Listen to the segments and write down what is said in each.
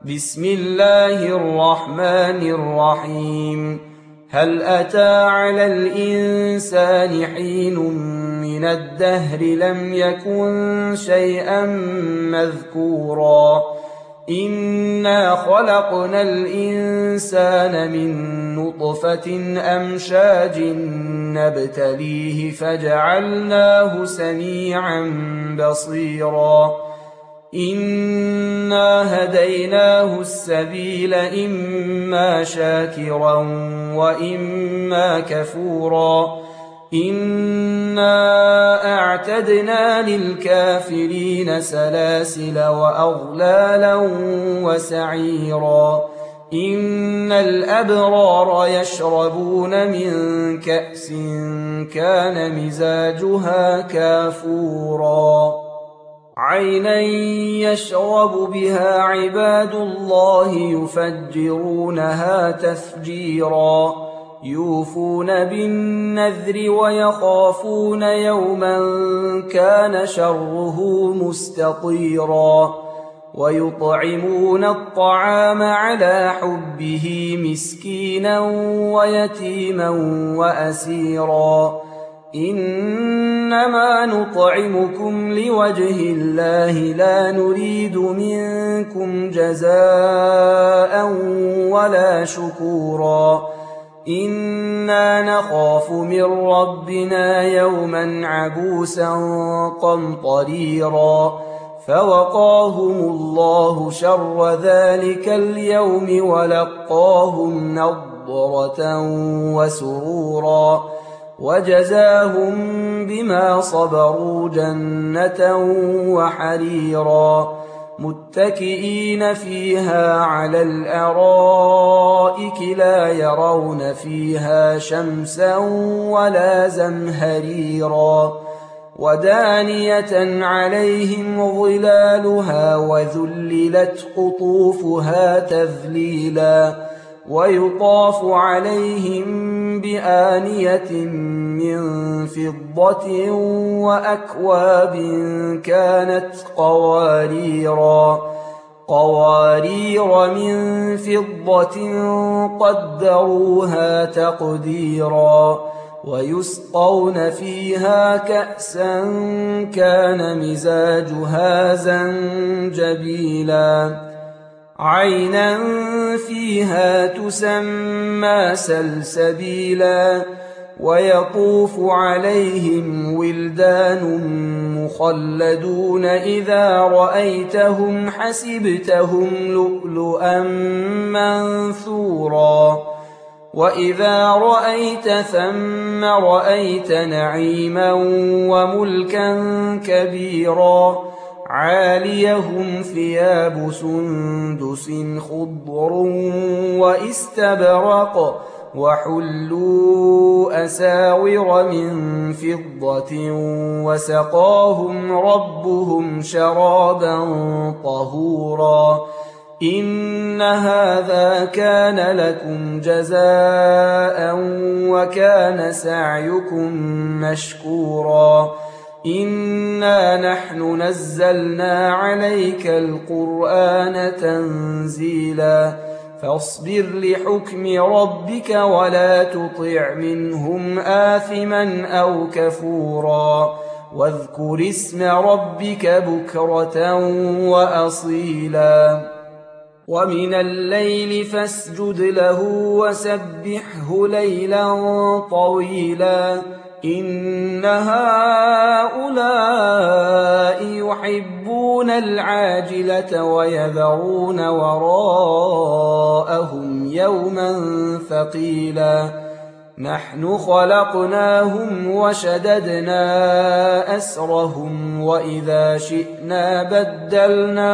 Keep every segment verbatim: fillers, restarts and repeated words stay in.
بسم الله الرحمن الرحيم. هل أتى على الإنسان حين من الدهر لم يكن شيئا مذكورا إنا خلقنا الإنسان من نطفة أمشاج نبتليه فجعلناه سميعا بصيرا إنا هديناه السبيل إما شاكرا وإما كفورا إنا أعتدنا للكافرين سلاسل وأغلالا وسعيرا إن الأبرار يشربون من كأس كان مزاجها كافورا عينا يشرب بها عباد الله يفجرونها تفجيرا يوفون بالنذر ويخافون يوما كان شره مستطيرا ويطعمون الطعام على حبه مسكينا ويتيما وأسيرا إنما نطعمكم لوجه الله لا نريد منكم جزاء ولا شكورا إنا نخاف من ربنا يوما عبوسا قمطريرا فوقاهم الله شر ذلك اليوم ولقاهم نضرة وسرورا وجزاهم بما صبروا جنة وحريرا متكئين فيها على الأرائك لا يرون فيها شمسا ولا زمهريرا ودانية عليهم ظلالها وذللت قطوفها تذليلا ويطاف عليهم بآنية من فضة وأكواب كانت قواريرا قوارير من فضة قدروها تقديرا ويسقون فيها كأسا كان مزاجها زنجبيلا عينا فيها تسمى سلسبيلا ويطوف عليهم ولدان مخلدون إذا رأيتهم حسبتهم لؤلؤا منثورا وإذا رأيت ثم رأيت نعيما وملكا كبيرا عاليهم ثياب سندس خضر واستبرق وحلوا أساور من فضة وسقاهم ربهم شرابا طهورا إن هذا كان لكم جزاء وكان سعيكم مشكورا إنا نحن نزلنا عليك القرآن تنزيلا فاصبر لحكم ربك ولا تطع منهم آثما أو كفورا واذكر اسم ربك بكرة وأصيلا ومن الليل فاسجد له وسبحه ليلا طويلا إن هؤلاء يحبون العاجلة ويذرون وراءهم يوما ثقيلا نحن خلقناهم وشددنا أسرهم وإذا شئنا بدلنا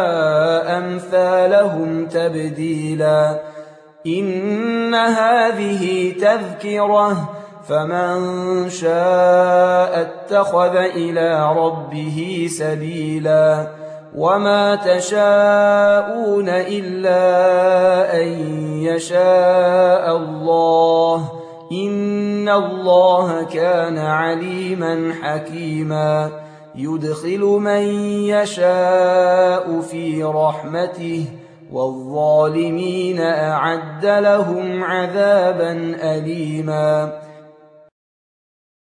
أمثالهم تبديلا إن هذه تذكرة فمن شاء اتخذ إلى ربه سبيلا وما تشاءون إلا أن يشاء الله إن الله كان عليما حكيما يدخل من يشاء في رحمته والظالمين أعد لهم عذابا أليما